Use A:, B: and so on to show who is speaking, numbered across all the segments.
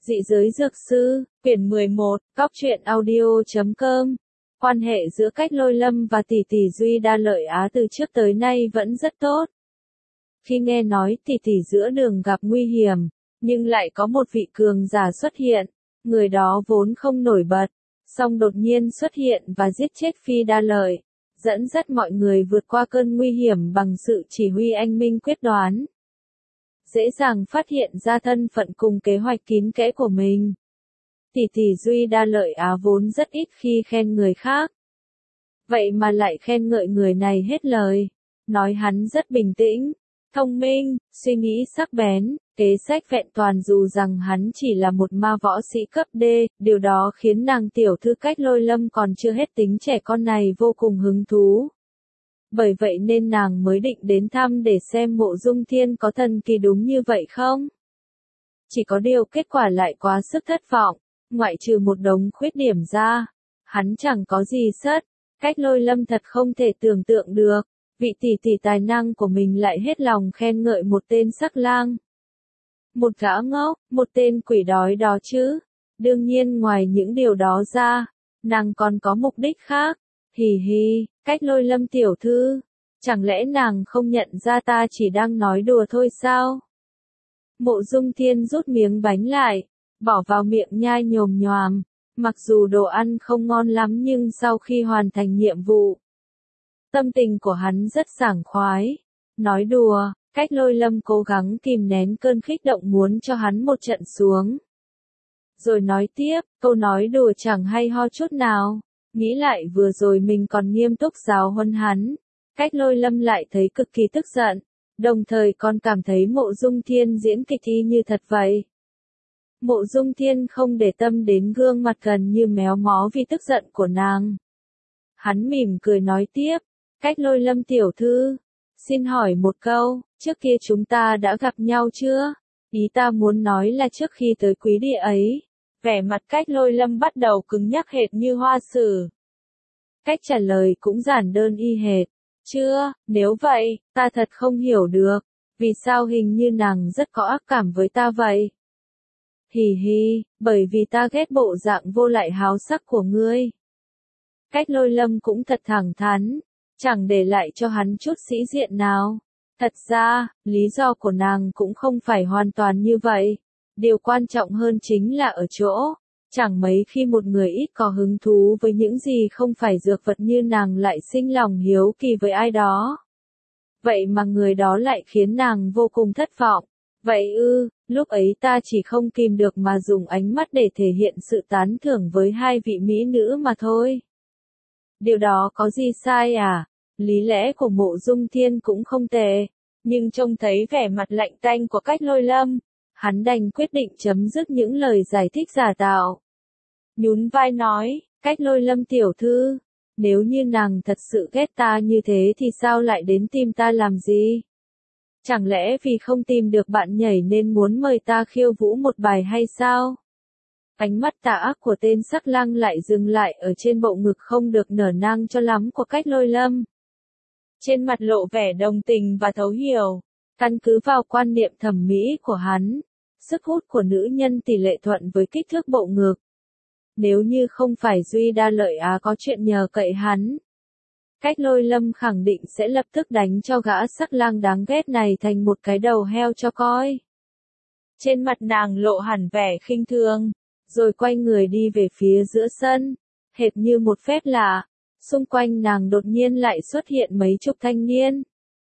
A: Dị giới dược sư, quyển 11, Cóc truyện audio.com. Quan hệ giữa Cách Lôi Lâm và tỷ tỷ Duy Đa Lợi Á từ trước tới nay vẫn rất tốt. Khi nghe nói tỷ tỷ giữa đường gặp nguy hiểm, nhưng lại có một vị cường giả xuất hiện, người đó vốn không nổi bật, song đột nhiên xuất hiện và giết chết Phi Đa Lợi, dẫn dắt mọi người vượt qua cơn nguy hiểm bằng sự chỉ huy anh minh quyết đoán. Dễ dàng phát hiện ra thân phận cùng kế hoạch kín kẽ của mình. Tỷ tỷ Duy Đa Lợi Á vốn rất ít khi khen người khác. Vậy mà lại khen ngợi người này hết lời, nói hắn rất bình tĩnh, thông minh, suy nghĩ sắc bén, kế sách vẹn toàn dù rằng hắn chỉ là một ma võ sĩ cấp D, điều đó khiến nàng tiểu thư Cách Lôi Lâm còn chưa hết tính trẻ con này vô cùng hứng thú. Bởi vậy nên nàng mới định đến thăm để xem Mộ Dung Thiên có thần kỳ đúng như vậy không. Chỉ có điều kết quả lại quá sức thất vọng, ngoại trừ một đống khuyết điểm ra, hắn chẳng có gì sất. Cách Lôi Lâm thật không thể tưởng tượng được, vị tỷ tỷ tài năng của mình lại hết lòng khen ngợi một tên sắc lang. Một gã ngốc, một tên quỷ đói đó chứ. Đương nhiên ngoài những điều đó ra, nàng còn có mục đích khác. Hì hì, Cách Lôi Lâm tiểu thư, chẳng lẽ nàng không nhận ra ta chỉ đang nói đùa thôi sao? Mộ Dung Thiên rút miếng bánh lại, bỏ vào miệng nhai nhồm nhoàm, mặc dù đồ ăn không ngon lắm nhưng sau khi hoàn thành nhiệm vụ, tâm tình của hắn rất sảng khoái. Nói đùa, Cách Lôi Lâm cố gắng kìm nén cơn kích động muốn cho hắn một trận xuống. Rồi nói tiếp, câu nói đùa chẳng hay ho chút nào. Nghĩ lại vừa rồi mình còn nghiêm túc giáo huấn hắn, Cách Lôi Lâm lại thấy cực kỳ tức giận, đồng thời còn cảm thấy Mộ Dung Thiên diễn kịch y như thật vậy. Mộ Dung Thiên không để tâm đến gương mặt gần như méo mó vì tức giận của nàng. Hắn mỉm cười nói tiếp, Cách Lôi Lâm tiểu thư, xin hỏi một câu, trước kia chúng ta đã gặp nhau chưa? Ý ta muốn nói là trước khi tới quý địa ấy. Vẻ mặt Cách Lôi Lâm bắt đầu cứng nhắc hệt như hoa sử. Cách trả lời cũng giản đơn y hệt. Chưa, nếu vậy, ta thật không hiểu được, vì sao hình như nàng rất có ác cảm với ta vậy? Hì hì, bởi vì ta ghét bộ dạng vô lại háo sắc của ngươi. Cách Lôi Lâm cũng thật thẳng thắn, chẳng để lại cho hắn chút sĩ diện nào. Thật ra, lý do của nàng cũng không phải hoàn toàn như vậy. Điều quan trọng hơn chính là ở chỗ, chẳng mấy khi một người ít có hứng thú với những gì không phải dược vật như nàng lại sinh lòng hiếu kỳ với ai đó. Vậy mà người đó lại khiến nàng vô cùng thất vọng. Vậy lúc ấy ta chỉ không kìm được mà dùng ánh mắt để thể hiện sự tán thưởng với hai vị mỹ nữ mà thôi. Điều đó có gì sai à? Lý lẽ của Mộ Dung Thiên cũng không tệ, nhưng trông thấy vẻ mặt lạnh tanh của Cách Lôi Lâm, hắn đành quyết định chấm dứt những lời giải thích giả tạo. Nhún vai nói, Cách Lôi Lâm tiểu thư, nếu như nàng thật sự ghét ta như thế thì sao lại đến tìm ta làm gì? Chẳng lẽ vì không tìm được bạn nhảy nên muốn mời ta khiêu vũ một bài hay sao? Ánh mắt tà ác của tên sắc lang lại dừng lại ở trên bộ ngực không được nở nang cho lắm của Cách Lôi Lâm. Trên mặt lộ vẻ đồng tình và thấu hiểu, căn cứ vào quan niệm thẩm mỹ của hắn, sức hút của nữ nhân tỷ lệ thuận với kích thước bộ ngực. Nếu như không phải Duy Đa Lợi Á có chuyện nhờ cậy hắn, Cách Lôi Lâm khẳng định sẽ lập tức đánh cho gã sắc lang đáng ghét này thành một cái đầu heo cho coi. Trên mặt nàng lộ hẳn vẻ khinh thường, rồi quay người đi về phía giữa sân, hệt như một phép lạ, xung quanh nàng đột nhiên lại xuất hiện mấy chục thanh niên.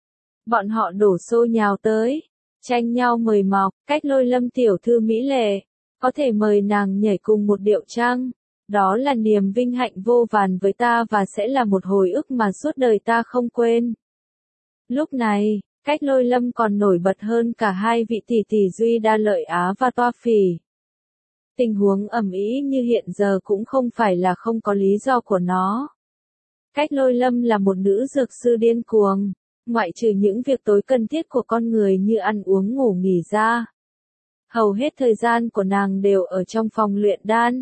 A: Bọn họ đổ xô nhào tới, tranh nhau mời mọc, Cách Lôi Lâm tiểu thư mỹ lệ, có thể mời nàng nhảy cùng một điệu chăng? Đó là niềm vinh hạnh vô vàn với ta và sẽ là một hồi ức mà suốt đời ta không quên. Lúc này, Cách Lôi Lâm còn nổi bật hơn cả hai vị tỷ tỷ Duy Đa Lợi Á và Toa Phỉ. Tình huống ầm ĩ như hiện giờ cũng không phải là không có lý do của nó. Cách Lôi Lâm là một nữ dược sư điên cuồng, ngoại trừ những việc tối cần thiết của con người như ăn uống ngủ nghỉ ra. Hầu hết thời gian của nàng đều ở trong phòng luyện đan.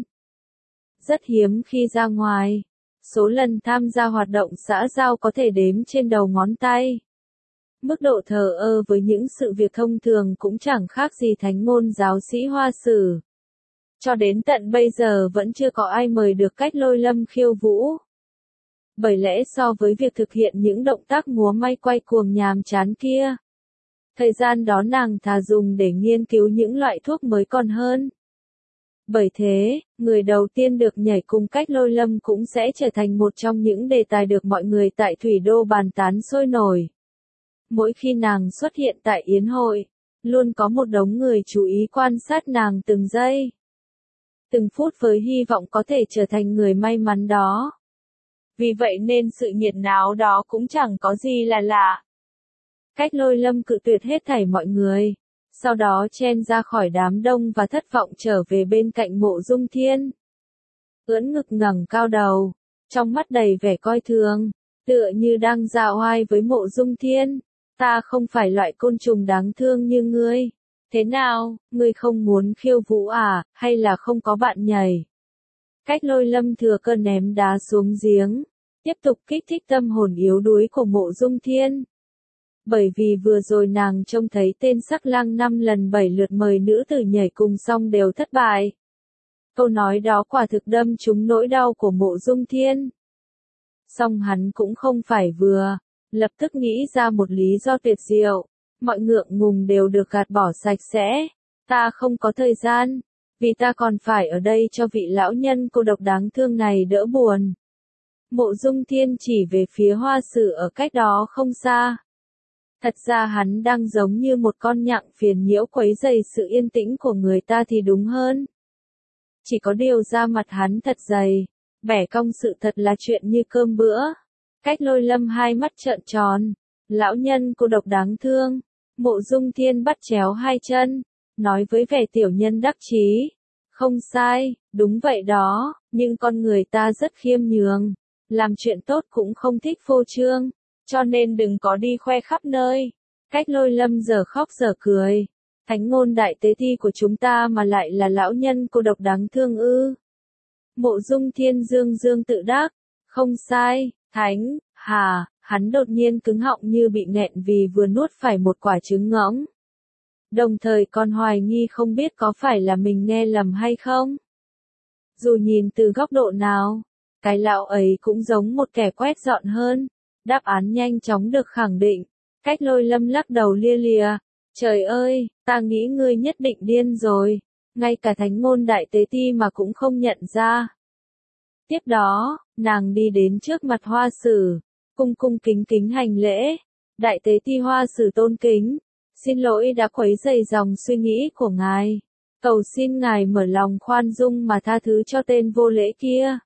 A: Rất hiếm khi ra ngoài, số lần tham gia hoạt động xã giao có thể đếm trên đầu ngón tay. Mức độ thờ ơ với những sự việc thông thường cũng chẳng khác gì thánh ngôn giáo sĩ Hoa Sử. Cho đến tận bây giờ vẫn chưa có ai mời được Cách Lôi Lâm khiêu vũ. Bởi lẽ so với việc thực hiện những động tác múa may quay cuồng nhàm chán kia, thời gian đó nàng thà dùng để nghiên cứu những loại thuốc mới còn hơn. Bởi thế, người đầu tiên được nhảy cùng Cách Lôi Lâm cũng sẽ trở thành một trong những đề tài được mọi người tại Thủy Đô bàn tán sôi nổi. Mỗi khi nàng xuất hiện tại yến hội, luôn có một đống người chú ý quan sát nàng từng giây, từng phút với hy vọng có thể trở thành người may mắn đó. Vì vậy nên sự nhiệt náo đó cũng chẳng có gì là lạ. Cách Lôi Lâm cự tuyệt hết thảy mọi người, sau đó chen ra khỏi đám đông và thất vọng trở về bên cạnh Mộ Dung Thiên. Ưỡn ngực ngẩng cao đầu, trong mắt đầy vẻ coi thường, tựa như đang già oai với Mộ Dung Thiên. Ta không phải loại côn trùng đáng thương như ngươi. Thế nào, ngươi không muốn khiêu vũ à, hay là không có bạn nhảy? Cách Lôi Lâm thừa cơ ném đá xuống giếng, tiếp tục kích thích tâm hồn yếu đuối của Mộ Dung Thiên. Bởi vì vừa rồi nàng trông thấy tên Sắc Lang 5 lần 7 lượt mời nữ tử nhảy cùng xong đều thất bại. Câu nói đó quả thực đâm trúng nỗi đau của Mộ Dung Thiên. Song hắn cũng không phải vừa, lập tức nghĩ ra một lý do tuyệt diệu, mọi ngượng ngùng đều được gạt bỏ sạch sẽ. Ta không có thời gian, vì ta còn phải ở đây cho vị lão nhân cô độc đáng thương này đỡ buồn. Mộ Dung Thiên chỉ về phía Hoa Sử ở cách đó không xa. Thật ra hắn đang giống như một con nhặng phiền nhiễu quấy rầy sự yên tĩnh của người ta thì đúng hơn. Chỉ có điều da mặt hắn thật dày, bẻ cong sự thật là chuyện như cơm bữa. Cách Lôi Lâm hai mắt trợn tròn, lão nhân cô độc đáng thương. Mộ Dung Thiên bắt chéo hai chân, nói với vẻ tiểu nhân đắc chí. Không sai, đúng vậy đó, nhưng con người ta rất khiêm nhường, làm chuyện tốt cũng không thích phô trương, cho nên đừng có đi khoe khắp nơi. Cách Lôi Lâm giờ khóc giờ cười. Thánh ngôn đại tế thi của chúng ta mà lại là lão nhân cô độc đáng thương ư? Mộ Dung Thiên dương dương tự đắc. Không sai, thánh, hắn đột nhiên cứng họng như bị nghẹn vì vừa nuốt phải một quả trứng ngỗng. Đồng thời còn hoài nghi không biết có phải là mình nghe lầm hay không. Dù nhìn từ góc độ nào, cái lão ấy cũng giống một kẻ quét dọn hơn. Đáp án nhanh chóng được khẳng định. Cách Lôi Lâm lắc đầu lia lịa. Trời ơi, ta nghĩ ngươi nhất định điên rồi. Ngay cả thánh ngôn đại tế ti mà cũng không nhận ra. Tiếp đó, nàng đi đến trước mặt Hoa Sử, cung cung kính kính hành lễ. Đại tế ti Hoa Sử tôn kính. Xin lỗi đã quấy rầy dòng suy nghĩ của ngài. Cầu xin ngài mở lòng khoan dung mà tha thứ cho tên vô lễ kia.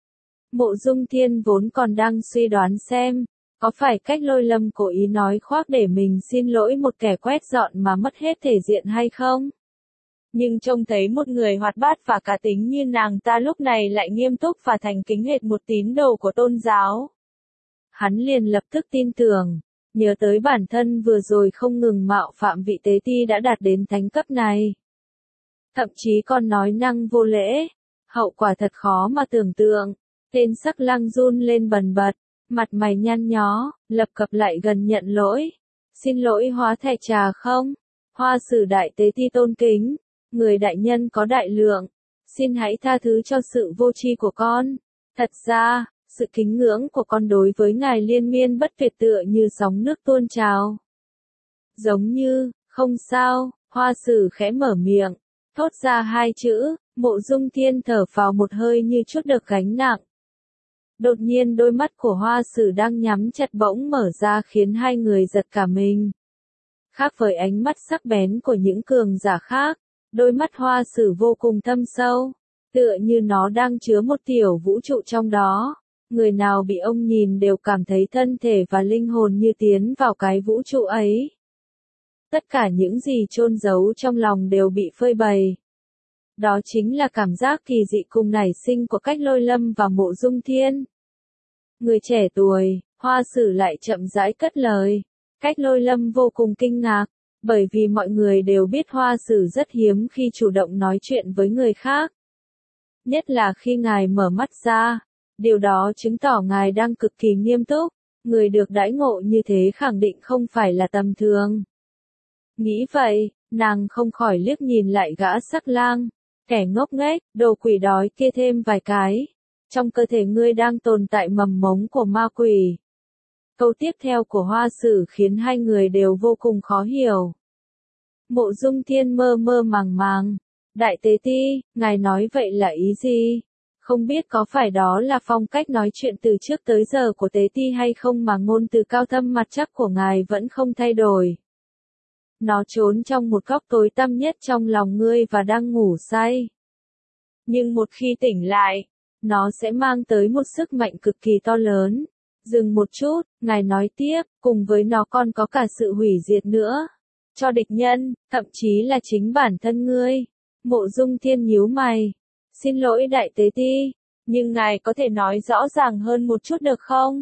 A: Mộ Dung Thiên vốn còn đang suy đoán xem, có phải Cách Lôi Lâm cố ý nói khoác để mình xin lỗi một kẻ quét dọn mà mất hết thể diện hay không? Nhưng trông thấy một người hoạt bát và cá tính như nàng ta lúc này lại nghiêm túc và thành kính hệt một tín đồ của tôn giáo. Hắn liền lập tức tin tưởng, nhớ tới bản thân vừa rồi không ngừng mạo phạm vị tế ti đã đạt đến thánh cấp này. Thậm chí còn nói năng vô lễ, hậu quả thật khó mà tưởng tượng. Tên Sắc Lang run lên bần bật, mặt mày nhăn nhó, lập cập lại gần nhận lỗi. Xin lỗi hóa thẻ trà không? Hoa Sử đại tế ti tôn kính, người đại nhân có đại lượng, xin hãy tha thứ cho sự vô tri của con. Thật ra, sự kính ngưỡng của con đối với ngài liên miên bất tuyệt tựa như sóng nước tuôn trào. Giống như, không sao, Hoa Sử khẽ mở miệng, thốt ra hai chữ. Mộ Dung Thiên thở phào một hơi như chút được gánh nặng. Đột nhiên đôi mắt của Hoa Sử đang nhắm chặt bỗng mở ra khiến hai người giật cả mình. Khác với ánh mắt sắc bén của những cường giả khác, đôi mắt Hoa Sử vô cùng thâm sâu, tựa như nó đang chứa một tiểu vũ trụ trong đó. Người nào bị ông nhìn đều cảm thấy thân thể và linh hồn như tiến vào cái vũ trụ ấy. Tất cả những gì chôn giấu trong lòng đều bị phơi bày. Đó chính là cảm giác kỳ dị cùng nảy sinh của Cách Lôi Lâm và Mộ Dung Thiên. Người trẻ tuổi, Hoa Sử lại chậm rãi cất lời. Cách Lôi Lâm vô cùng kinh ngạc, bởi vì mọi người đều biết Hoa Sử rất hiếm khi chủ động nói chuyện với người khác. Nhất là khi ngài mở mắt ra, điều đó chứng tỏ ngài đang cực kỳ nghiêm túc, người được đãi ngộ như thế khẳng định không phải là tầm thường. Nghĩ vậy, nàng không khỏi liếc nhìn lại gã Sắc Lang. Kẻ ngốc nghếch, đồ quỷ đói kia thêm vài cái. Trong cơ thể ngươi đang tồn tại mầm mống của ma quỷ. Câu tiếp theo của Hoa Sử khiến hai người đều vô cùng khó hiểu. Mộ Dung Thiên mơ mơ màng màng. Đại tế ti, ngài nói vậy là ý gì? Không biết có phải đó là phong cách nói chuyện từ trước tới giờ của tế ti hay không mà ngôn từ cao thâm mặt chắc của ngài vẫn không thay đổi. Nó trốn trong một góc tối tăm nhất trong lòng ngươi và đang ngủ say. Nhưng một khi tỉnh lại, nó sẽ mang tới một sức mạnh cực kỳ to lớn. Dừng một chút, ngài nói tiếp, cùng với nó còn có cả sự hủy diệt nữa. Cho địch nhân, thậm chí là chính bản thân ngươi. Mộ Dung Thiên nhíu mày. Xin lỗi đại tế ti, nhưng ngài có thể nói rõ ràng hơn một chút được không?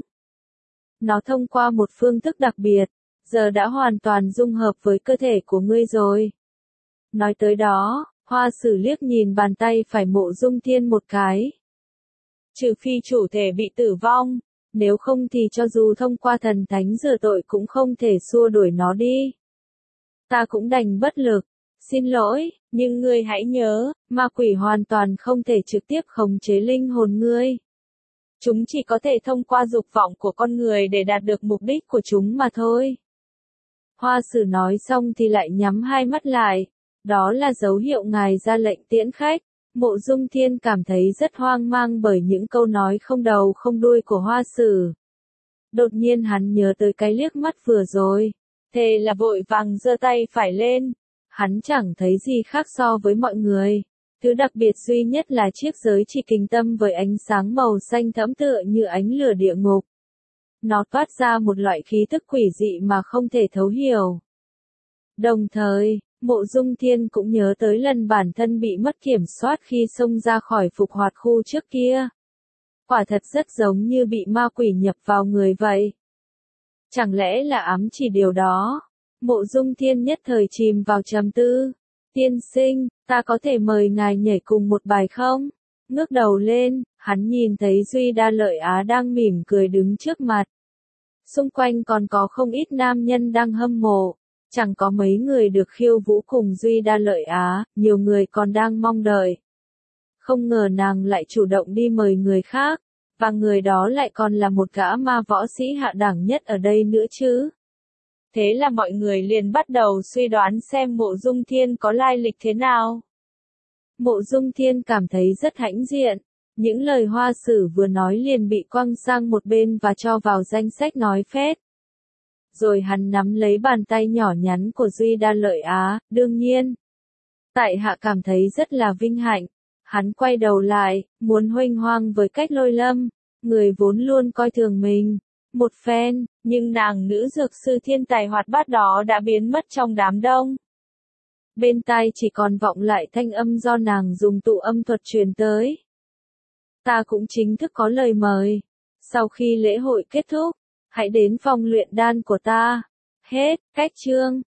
A: Nó thông qua một phương thức đặc biệt, giờ đã hoàn toàn dung hợp với cơ thể của ngươi rồi. Nói tới đó, Hoa Sử liếc nhìn bàn tay phải Mộ Dung Thiên một cái. Trừ phi chủ thể bị tử vong, nếu không thì cho dù thông qua thần thánh rửa tội cũng không thể xua đuổi nó đi. Ta cũng đành bất lực. Xin lỗi, nhưng ngươi hãy nhớ, ma quỷ hoàn toàn không thể trực tiếp khống chế linh hồn ngươi. Chúng chỉ có thể thông qua dục vọng của con người để đạt được mục đích của chúng mà thôi. Hoa Sử nói xong thì lại nhắm hai mắt lại. Đó là dấu hiệu ngài ra lệnh tiễn khách. Mộ Dung Thiên cảm thấy rất hoang mang bởi những câu nói không đầu không đuôi của Hoa Sử. Đột nhiên hắn nhớ tới cái liếc mắt vừa rồi. Thế là vội vàng giơ tay phải lên. Hắn chẳng thấy gì khác so với mọi người. Thứ đặc biệt duy nhất là chiếc giới chỉ kính tâm với ánh sáng màu xanh thẫm tựa như ánh lửa địa ngục. Nó toát ra một loại khí tức quỷ dị mà không thể thấu hiểu. Đồng thời, Mộ Dung Thiên cũng nhớ tới lần bản thân bị mất kiểm soát khi xông ra khỏi phục hoạt khu trước kia. Quả thật rất giống như bị ma quỷ nhập vào người vậy. Chẳng lẽ là ám chỉ điều đó? Mộ Dung Thiên nhất thời chìm vào trầm tư. Tiên sinh, ta có thể mời ngài nhảy cùng một bài không? Ngước đầu lên, hắn nhìn thấy Duy Đa Lợi Á đang mỉm cười đứng trước mặt. Xung quanh còn có không ít nam nhân đang hâm mộ. Chẳng có mấy người được khiêu vũ cùng Duy Đa Lợi Á, nhiều người còn đang mong đợi. Không ngờ nàng lại chủ động đi mời người khác, và người đó lại còn là một gã ma võ sĩ hạ đẳng nhất ở đây nữa chứ. Thế là mọi người liền bắt đầu suy đoán xem Mộ Dung Thiên có lai lịch thế nào. Mộ Dung Thiên cảm thấy rất hãnh diện. Những lời Hoa Sử vừa nói liền bị quăng sang một bên và cho vào danh sách nói phét. Rồi hắn nắm lấy bàn tay nhỏ nhắn của Duy Đa Lợi Á, đương nhiên. Tại hạ cảm thấy rất là vinh hạnh. Hắn quay đầu lại, muốn huênh hoang với Cách Lôi Lâm, người vốn luôn coi thường mình. Một phen, nhưng nàng nữ dược sư thiên tài hoạt bát đó đã biến mất trong đám đông. Bên tai chỉ còn vọng lại thanh âm do nàng dùng tụ âm thuật truyền tới. Ta cũng chính thức có lời mời. Sau khi lễ hội kết thúc, hãy đến phòng luyện đan của ta. Hết, cách chương.